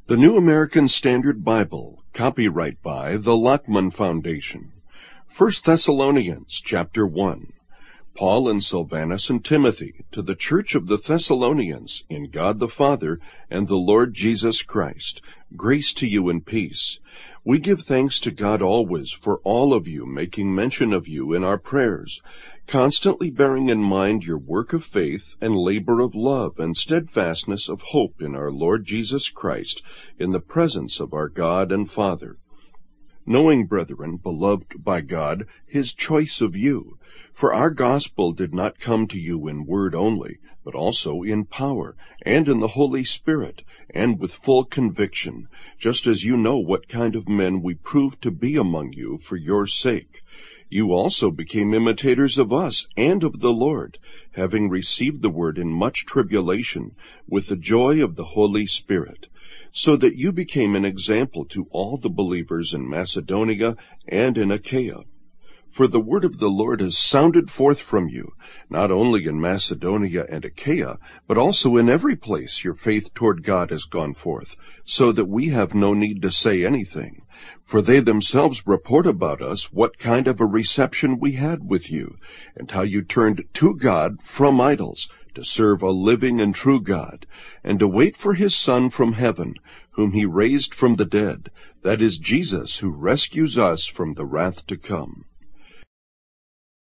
The New American Standard Bible, copyright by the Lockman Foundation. 1 Thessalonians, chapter 1. Paul and Silvanus and Timothy, to the church of the Thessalonians, in God the Father and the Lord Jesus Christ, grace to you and peace. We give thanks to God always for all of you, making mention of you in our prayers, constantly bearing in mind your work of faith and labor of love and steadfastness of hope in our Lord Jesus Christ, in the presence of our God and Father. Knowing, brethren, beloved by God, his choice of you. For our gospel did not come to you in word only, but also in power, and in the Holy Spirit, and with full conviction, just as you know what kind of men we proved to be among you for your sake. You also became imitators of us and of the Lord, having received the word in much tribulation, with the joy of the Holy Spirit, so that you became an example to all the believers in Macedonia and in Achaia. For the word of the Lord has sounded forth from you, not only in Macedonia and Achaia, but also in every place your faith toward God has gone forth, so that we have no need to say anything. For they themselves report about us what kind of a reception we had with you, and how you turned to God from idols, to serve a living and true God, and to wait for his Son from heaven, whom he raised from the dead, that is Jesus, who rescues us from the wrath to come.